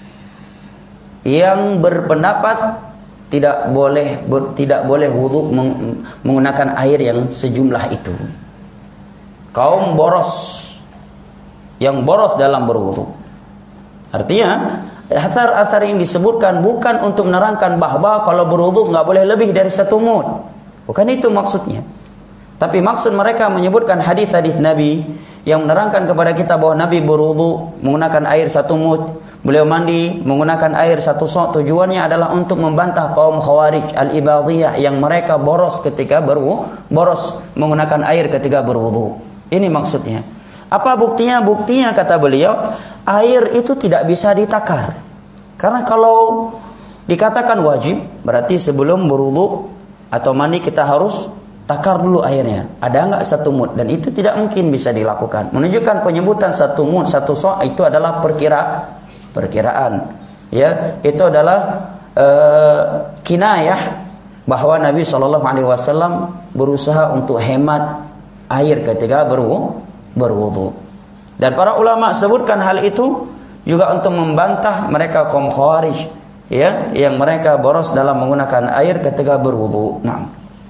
yang berpendapat tidak boleh ber, tidak boleh wudu meng, menggunakan air yang sejumlah itu. Kaum boros yang boros dalam berwudu. Artinya, athar-athar yang disebutkan bukan untuk menerangkan bahwa kalau berwudu enggak boleh lebih dari satu mud. Bukan itu maksudnya. Tapi maksud mereka menyebutkan hadis-hadis Nabi yang menerangkan kepada kita bahwa Nabi berwudu menggunakan air satu mud, beliau mandi menggunakan air satu sok. Tujuannya adalah untuk membantah kaum Khawarij al-Ibadhiyah yang mereka boros ketika berwudu, boros menggunakan air ketika berwudu. Ini maksudnya. Apa buktinya? Buktinya kata beliau, air itu tidak bisa ditakar. Karena kalau dikatakan wajib, berarti sebelum berwudu atau mandi kita harus takar dulu airnya. Ada enggak satu mud? Dan itu tidak mungkin bisa dilakukan. Menunjukkan penyebutan satu mud, satu so' itu adalah perkira, perkiraan. Ya, itu adalah uh, kinayah bahwa Nabi shallallahu alaihi wasallam berusaha untuk hemat air ketika berwudu. berwudu. Dan para ulama sebutkan hal itu juga untuk membantah mereka kaum Khawarij, ya, yang mereka boros dalam menggunakan air ketika berwudu. Nah,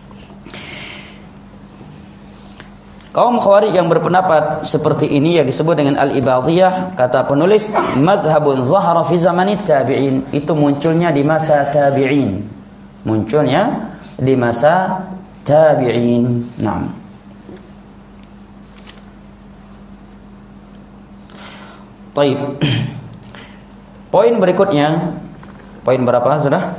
kaum Khawarij yang berpendapat seperti ini yang disebut dengan al-Ibadhiyah, kata penulis, madhabun zahara fi zamanit tabi'in, itu munculnya di masa tabi'in. Munculnya di masa tabi'in. Nah, Taib. Poin berikutnya, poin berapa sudah?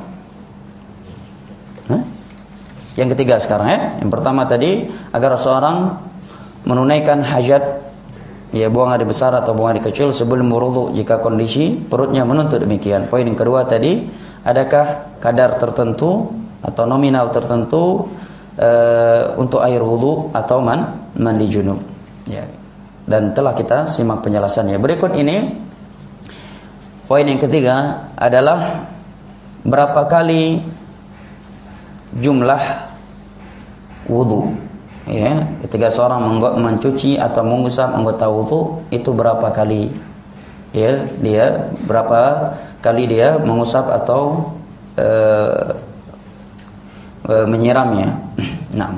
Hah? Yang ketiga sekarang, ya. Yang pertama tadi agar seorang menunaikan hajat, ya, buang air besar atau buang air kecil sebelum berwudu jika kondisi perutnya menuntut demikian. Poin yang kedua tadi, adakah kadar tertentu atau nominal tertentu uh, untuk air wudu atau man, mandi junub, ya. Dan telah kita simak penjelasannya. Berikut ini poin yang ketiga adalah berapa kali jumlah wudu, ya, ketika seorang mencuci atau mengusap anggota wudu itu berapa kali, ya, dia berapa kali dia mengusap atau uh, uh, menyiramnya. Nah,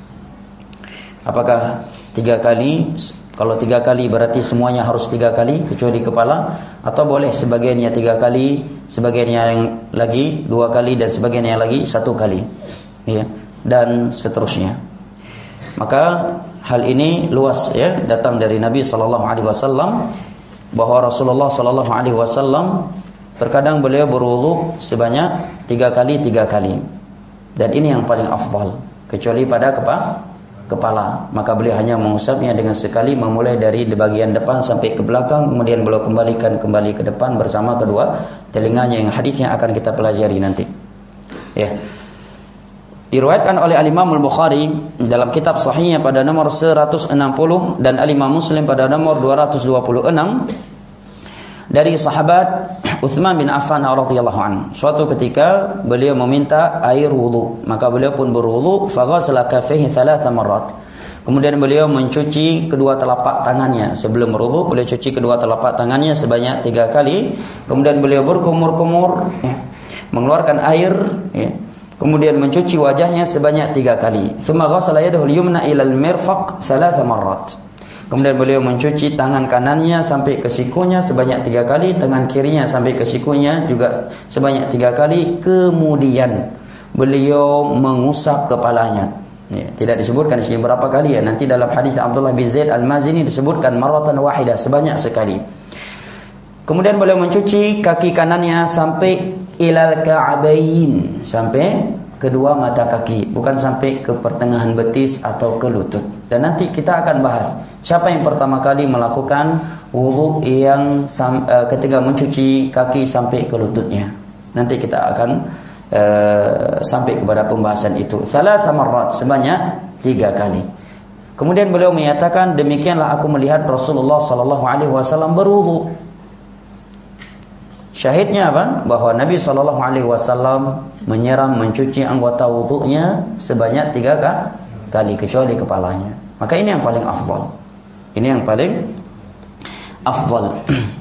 apakah tiga kali? Kalau tiga kali berarti semuanya harus tiga kali kecuali kepala, atau boleh sebagiannya tiga kali, sebagiannya yang lagi dua kali, dan sebagiannya lagi satu kali, ya, dan seterusnya. Maka hal ini luas, ya, datang dari Nabi sallallahu alaihi wasallam bahwa Rasulullah sallallahu alaihi wasallam terkadang beliau berwudu sebanyak tiga kali tiga kali, dan ini yang paling afdal, kecuali pada kepala. kepala, maka beliau hanya mengusapnya dengan sekali, memulai dari bagian depan sampai ke belakang, kemudian beliau kembalikan kembali ke depan bersama kedua telinganya, yang hadisnya akan kita pelajari nanti, ya. Diriwayatkan oleh Al-Imam Al-Bukhari dalam kitab sahihnya pada nomor seratus enam puluh dan Al-Imam Muslim pada nomor dua ratus dua puluh enam dari sahabat Utsman bin Affan radhiyallahu anhu. Suatu ketika beliau meminta air wudu, maka beliau pun berwudu, faghasala kaffaihi thalatha marrat. Kemudian beliau mencuci kedua telapak tangannya. Sebelum berwudu beliau cuci kedua telapak tangannya sebanyak tiga kali. Kemudian beliau berkumur-kumur, ya, mengeluarkan air, ya. Kemudian mencuci wajahnya sebanyak tiga kali. Tsumma ghasala yadahu al-yumna ila al-mirfaq thalatha marrat. Kemudian beliau mencuci tangan kanannya sampai ke sikunya sebanyak tiga kali, tangan kirinya sampai ke sikunya juga sebanyak tiga kali. Kemudian beliau mengusap kepalanya. Ya, tidak disebutkan di sini berapa kali, ya. Nanti dalam hadis Abdullah bin Zaid Al-Mazini disebutkan marratan wahidah, sebanyak sekali. Kemudian beliau mencuci kaki kanannya sampai ilal ka'bain, sampai kedua mata kaki, bukan sampai ke pertengahan betis atau ke lutut. Dan nanti kita akan bahas siapa yang pertama kali melakukan wudu yang uh, ketika mencuci kaki sampai ke lututnya. Nanti kita akan uh, sampai kepada pembahasan itu. Salat marrat, sebanyak tiga kali. Kemudian beliau menyatakan, demikianlah aku melihat Rasulullah sallallahu alaihi wasallam berwudu. Syahidnya apa? Bahwa Nabi sallallahu alaihi wasallam menyiram, mencuci anggota wudunya sebanyak tiga kali, kecuali kepalanya. Maka ini yang paling afdal. Ini yang paling afdal.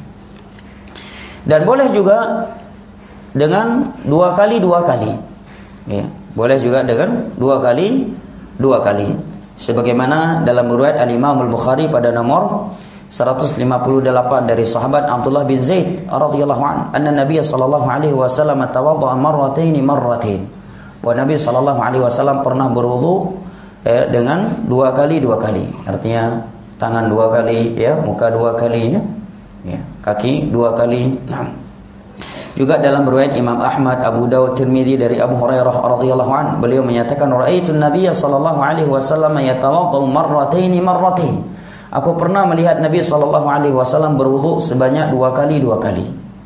Dan boleh juga dengan dua kali dua kali. Ya, boleh juga dengan dua kali dua kali. Sebagaimana dalam riwayat Al-Imam Al-Bukhari pada nomor seratus lima puluh delapan dari sahabat Abdullah bin Zaid radhiyallahu anhu, anna Nabi sallallahu alaihi wasallam tawaddaa marratayn marratain. Bahwa Nabi sallallahu alaihi wasallam pernah berwudu eh, dengan dua kali dua kali. Artinya tangan dua kali, ya, muka dua kali, ya, ya, kaki dua kali. Nah. Juga dalam riwayat Imam Ahmad, Abu Dawud, Tirmidzi dari Abu Hurairah radhiyallahu anhu, beliau menyatakan, "Ra'aitu an-nabiy sallallahu alaihi wasallam yatawaddau marratayn marratain." Aku pernah melihat Nabi sallallahu alaihi wasallam berwudu sebanyak dua kali dua kali.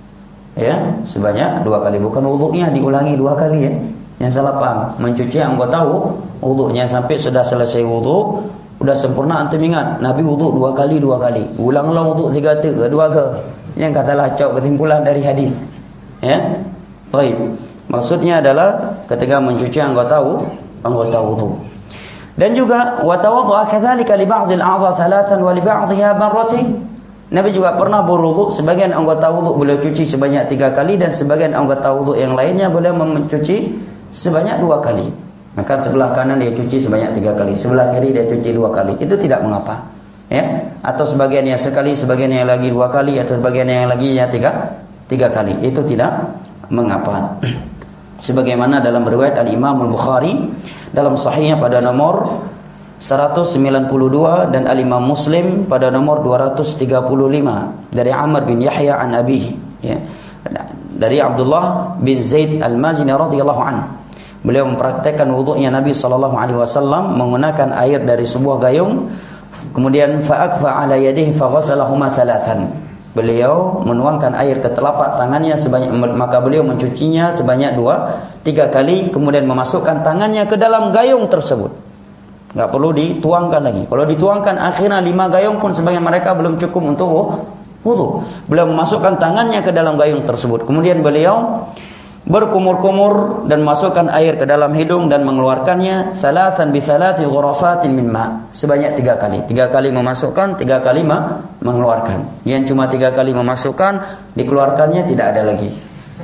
Ya, sebanyak dua kali, bukan wudunya diulangi dua kali, ya. Yang salah paham, mencuci anggota wudunya sampai sudah selesai wudu, sudah sempurna, antum ingat Nabi wudu dua kali dua kali. Ulanglah wudu tiga tiga dua ke. Yang katalah cok kesimpulan dari hadis. Ya. Baik. Maksudnya adalah ketika mencuci anggota anggota wudu. Dan juga wa tawaddaa kadzalika li ba'dil a'dha thalathan wa li ba'dhiha marratain. Nabi juga pernah berwudu, sebagian anggota wudu beliau cuci sebanyak tiga kali dan sebagian anggota wudu yang lainnya beliau mencuci sebanyak dua kali. Maka sebelah kanan dia cuci sebanyak tiga kali, sebelah kiri dia cuci dua kali. Itu tidak mengapa. Ya, atau sebagian yang sekali, sebagian yang lagi dua kali, atau sebagian yang lagi ya tiga tiga kali. Itu tidak mengapa. Sebagaimana dalam riwayat Al-Imam Al-Bukhari dalam sahihnya pada nomor seratus sembilan puluh dua dan Al-Imam Muslim pada nomor dua ratus tiga puluh lima dari Amr bin Yahya an abihi, ya, dari Abdullah bin Zaid Al-Mazini radhiyallahu anhu. Beliau mempraktekkan wudunya Nabi sallallahu alaihi wasallam menggunakan air dari sebuah gayung, kemudian fa'akfa ala yadihi faghasalahuma thalathan. Beliau menuangkan air ke telapak tangannya sebanyak, maka beliau mencucinya sebanyak dua, tiga kali, kemudian memasukkan tangannya ke dalam gayung tersebut. Enggak perlu dituangkan lagi. Kalau dituangkan akhirnya lima gayung pun sebagian mereka belum cukup untuk wudu. Beliau memasukkan tangannya ke dalam gayung tersebut. Kemudian beliau berkumur-kumur dan masukkan air ke dalam hidung dan mengeluarkannya salasan bi salati ghurafatin min ma, sebanyak tiga kali. Tiga kali memasukkan, tiga kali mengeluarkan. Yang cuma tiga kali memasukkan, dikeluarkannya tidak ada lagi.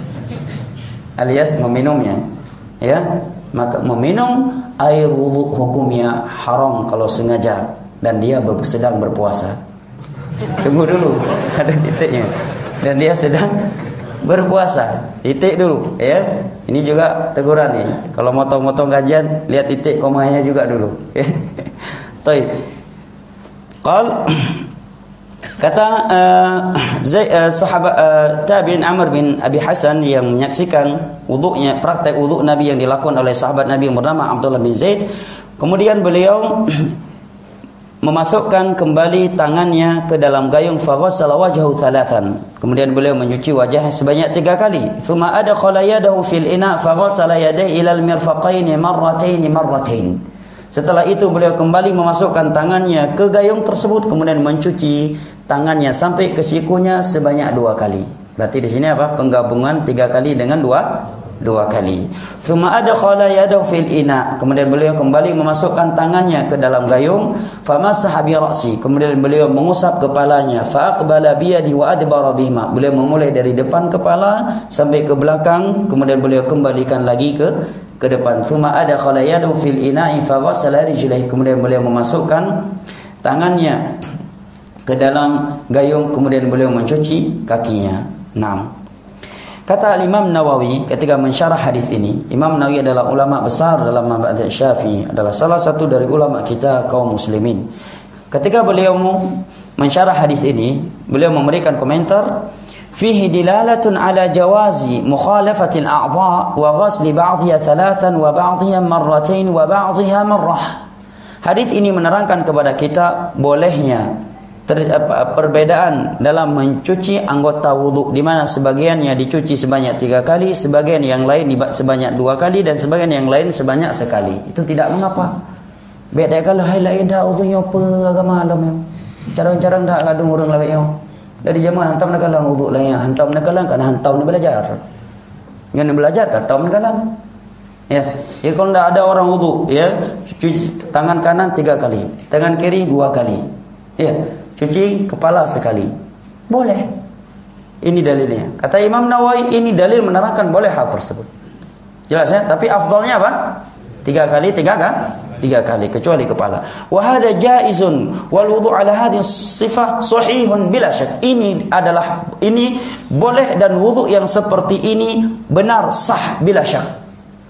Alias meminumnya. Ya, maka meminum air wudu hukumnya haram kalau sengaja dan dia sedang berpuasa. Tunggu dulu, ada titiknya. Dan dia sedang berpuasa, titik dulu, ya. Ini juga teguran nih. Kalau motong-motong kajian, lihat titik komanya juga dulu. Baik. Qal kata uh, Zaid uh, sahabat uh, tabi'in Amr bin Abi Hasan yang menyaksikan wudunya, praktek wudu Nabi yang dilakukan oleh sahabat Nabi yang bernama Abdullah bin Zaid. Kemudian beliau memasukkan kembali tangannya ke dalam gayung, faghasala wajhahu thalathan. Kemudian beliau mencuci wajahnya sebanyak tiga kali. Tsumma adkhala yadahu fil ina faghasala yadayhi ila al-mirfaqain marratayn marratayn. Setelah itu beliau kembali memasukkan tangannya ke gayung tersebut, kemudian mencuci tangannya sampai ke sikunya sebanyak dua kali. Berarti di sini apa? Penggabungan tiga kali dengan dua dua kali. Tsumma adkhala yadahu fil ina. Kemudian beliau kembali memasukkan tangannya ke dalam gayung, famasaha bi ra'si. Kemudian beliau mengusap kepalanya, fa aqbala bi yadi wa adbara bihima. Beliau memulai dari depan kepala sampai ke belakang, kemudian beliau kembalikan lagi ke ke depan. Tsumma adkhala yadahu fil ina'i fa ghassala rijlaihi. Kemudian beliau memasukkan tangannya ke dalam gayung, kemudian beliau mencuci kakinya. Naam. Kata Imam Nawawi ketika mensyarah hadis ini, Imam Nawawi adalah ulama besar dalam mazhab Syafi'i, adalah salah satu dari ulama kita kaum muslimin. Ketika beliau mensyarah hadis ini, beliau memberikan komentar, fihi dilalatun ala jawazi mukhalafatil a'dha wa ghasli ba'dhiha thalathan wa ba'dhiha marratain wa ba'dhiha marrah. Hadis ini menerangkan kepada kita bolehnya ter, perbedaan dalam mencuci anggota wudhu, di mana sebagiannya dicuci sebanyak tiga kali, sebagian yang lain sebanyak dua kali, dan sebagian yang lain sebanyak sekali. Itu tidak mengapa. Beda kalau hai lain dah wudhunya apa agama alam yang cara-cara dah kadung orang lain yang dari zaman hantam nak kalang wudhu lain, hantam nak kalang kan hantam nak belajar. Yang nak belajar hantam nak kalang. Ya, jadi kalau tidak ada orang wudhu, ya, cuci tangan kanan tiga kali, tangan kiri dua kali, ya, cuci kepala sekali, boleh. Ini dalilnya. Kata Imam Nawawi, ini dalil menerangkan boleh hal tersebut. Jelas ya? Tapi afdalnya apa? Tiga kali, tiga kan? Tiga kali, kecuali kepala. Wa hadza jaizun wal wudu' ala hadhihi sifah sahihun bila syak. Ini adalah ini boleh, dan wudu yang seperti ini benar, sah bila syak.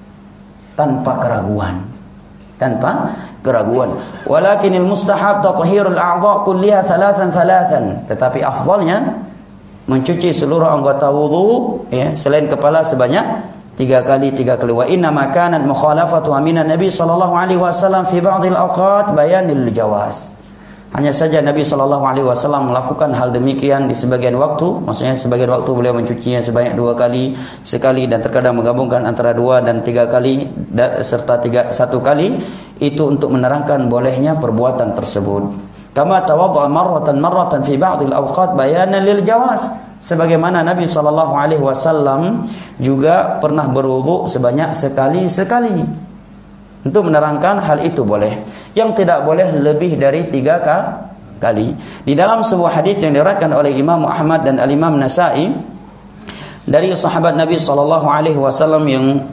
Tanpa keraguan, tanpa keraguan. Walakinil mustahab tathhirul a'dha' kulliha thalathan thalathan. Tetapi afdalnya mencuci seluruh anggota wudu, ya, selain kepala sebanyak tiga kali tiga kali. Wa inna ma kanat mukhalafatu minan Nabi sallallahu alaihi wasallam fi ba'dil awqat bayanil jawaz. Hanya saja Nabi sallallahu alaihi wasallam melakukan hal demikian di sebagian waktu, maksudnya sebagian waktu beliau mencucinya sebanyak dua kali, sekali, dan terkadang menggabungkan antara dua dan tiga kali serta tiga satu kali, itu untuk menerangkan bolehnya perbuatan tersebut. Kama tawadda'a marratan marratan fi ba'dil awqat bayanan lil jawaz. Sebagaimana Nabi sallallahu alaihi wasallam juga pernah berwudu sebanyak sekali-sekali. Untuk menerangkan hal itu boleh. Yang tidak boleh lebih dari tiga kali. Di dalam sebuah hadis yang diriwayatkan oleh Imam Ahmad dan Al-Imam Nasa'i dari sahabat Nabi sallallahu alaihi wasallam yang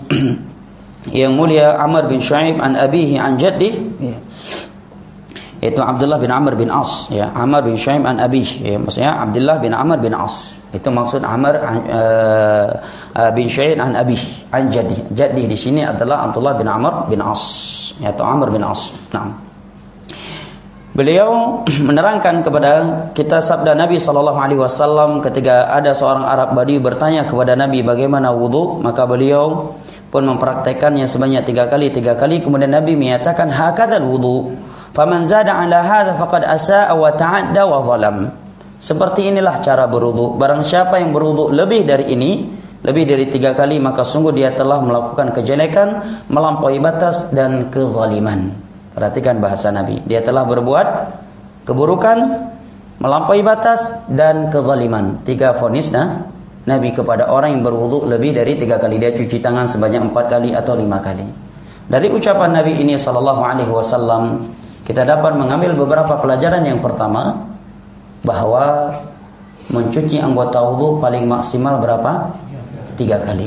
yang mulia Amr bin Shu'aib an abihi an jaddih, ya, yaitu Abdullah bin Amr bin As, ya, Amr bin Shu'aib an abihi, ya, maksudnya Abdullah bin Amr bin As. Itu maksud Amr uh, uh, bin Shu'aib an Abi an Jaddi. Jaddi di sini adalah Abdullah bin Amr bin As, yaitu Amr bin As. Nah, beliau menerangkan kepada kita sabda Nabi sallallahu alaihi wasallam ketika ada seorang Arab Badui bertanya kepada Nabi bagaimana wudu, maka beliau pun mempraktekannya sebanyak tiga kali tiga kali. Kemudian Nabi menyatakan hakadzal wudu, faman zada ala hadza faqad asaa wa ta'adda wa zalam. Seperti inilah cara berwudu. Barang siapa yang berwudu lebih dari ini, lebih dari tiga kali, maka sungguh dia telah melakukan kejelekan, melampaui batas, dan kezaliman. Perhatikan bahasa Nabi. Dia telah berbuat keburukan, melampaui batas, dan kezaliman. Tiga vonis nah, Nabi kepada orang yang berwudu lebih dari tiga kali. Dia cuci tangan sebanyak empat kali atau lima kali. Dari ucapan Nabi ini sallallahu alaihi wasallam, kita dapat mengambil beberapa pelajaran. Yang pertama, bahwa mencuci anggota wudu paling maksimal berapa? Tiga kali.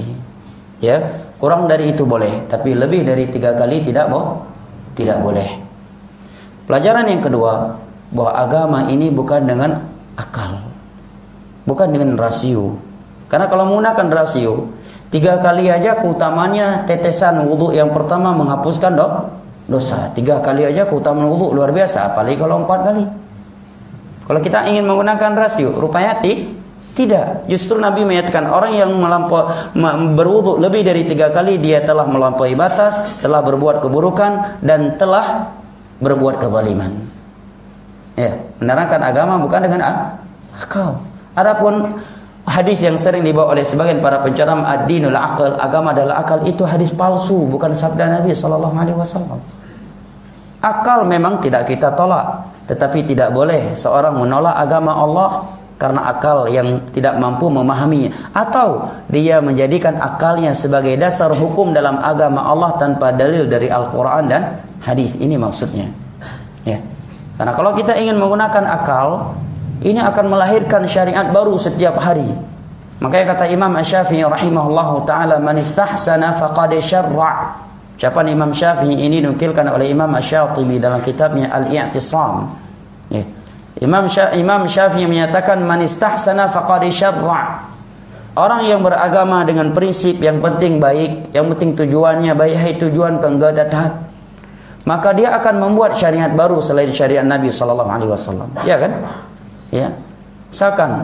Ya, kurang dari itu boleh, tapi lebih dari tiga kali tidak boh, tidak boleh. Pelajaran yang kedua, bahwa agama ini bukan dengan akal, bukan dengan rasio. Karena kalau menggunakan rasio, tiga kali aja keutamaannya tetesan wudu yang pertama menghapuskan do, dosa. Tiga kali aja keutamaan wudu luar biasa, apalagi kalau empat kali. Kalau kita ingin menggunakan rasio, rupanya tidak. Justru Nabi menyatakan orang yang melampau berwudu lebih dari tiga kali, dia telah melampaui batas, telah berbuat keburukan, dan telah berbuat kezaliman. Ya, menerangkan agama bukan dengan akal. Adapun hadis yang sering dibawa oleh sebagian para penceramah, ad-dinul aql, agama adalah akal, itu hadis palsu, bukan sabda Nabi sallallahu alaihi wasallam. Akal memang tidak kita tolak, tetapi tidak boleh seorang menolak agama Allah karena akal yang tidak mampu memahaminya, atau dia menjadikan akalnya sebagai dasar hukum dalam agama Allah tanpa dalil dari Al-Quran dan hadis. Ini maksudnya, ya. Karena kalau kita ingin menggunakan akal, ini akan melahirkan syariat baru setiap hari. Makanya kata Imam Asy-Syafi'i rahimahullahu taala, man istahsana faqad syarra'. Ucapan Imam Syafi'i ini dinukilkan oleh Imam Asy-Syatibi dalam kitabnya Al-I'tisam. Ya. Imam Syafi'i, Imam Syafi'i menyatakan man istahsana faqad syarra'. Orang yang beragama dengan prinsip yang penting baik, yang penting tujuannya baik, hai tujuan penggadat, maka dia akan membuat syariat baru selain syariat Nabi sallallahu alaihi wasallam. Ya kan? Ya. Misalkan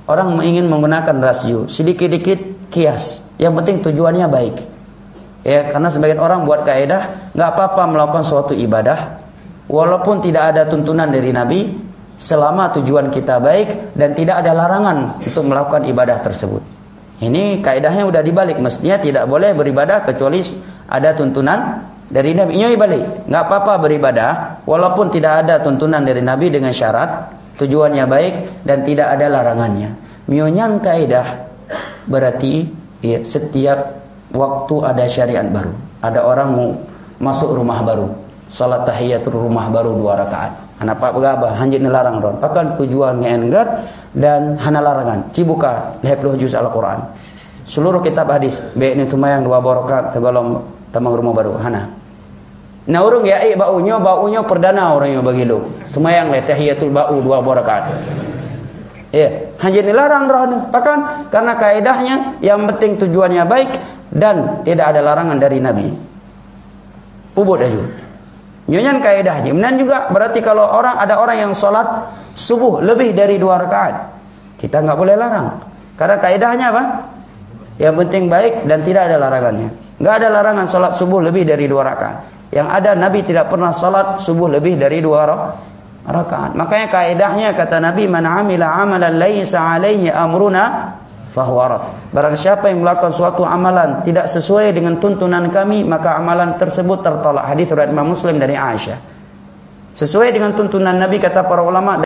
orang ingin menggunakan rasio, sedikit-dikit kias. Yang penting tujuannya baik. Ya, karena sebagian orang buat kaidah, nggak apa-apa melakukan suatu ibadah walaupun tidak ada tuntunan dari Nabi, selama tujuan kita baik dan tidak ada larangan untuk melakukan ibadah tersebut. Ini kaidahnya udah dibalik, mestinya tidak boleh beribadah kecuali ada tuntunan dari Nabi. Ini balik, nggak apa-apa beribadah walaupun tidak ada tuntunan dari Nabi dengan syarat tujuannya baik dan tidak ada larangannya. Mionyan kaidah berarti ya, setiap waktu ada syariat baru. Ada orang mau masuk rumah baru, salat tahiyatul rumah baru dua rakaat. Anak pak begaba hanjit nelarang ron. Pakan tujuan ngeengat dan hana larangan. Cibuka leh puluh juz Al-Qur'an. Seluruh kitab hadis be ini tumayang dua rakaat tegolong damang rumah baru hana. Nah urung ya ai baunya baunya perdana orangnya bagilu. Tumayang leh tahiyatul bau dua rakaat. Ya, hanya dilarang roh. Bahkan karena kaidahnya yang penting tujuannya baik dan tidak ada larangan dari Nabi. Ubud aja. Nyonya kaidah aja. Dan juga berarti kalau orang ada orang yang sholat subuh lebih dari dua rakaat, kita nggak boleh larang. Karena kaidahnya apa? Yang penting baik dan tidak ada larangannya. Nggak ada larangan sholat subuh lebih dari dua rakaat. Yang ada Nabi tidak pernah sholat subuh lebih dari dua rakaat. Makanya kaidahnya kata Nabi, man amila amalan laisa alaihi amruna fahuwa rad. Barang siapa yang melakukan suatu amalan tidak sesuai dengan tuntunan kami, maka amalan tersebut tertolak. Hadis riwayat Imam Muslim dari Aisyah. Sesuai dengan tuntunan Nabi kata para ulama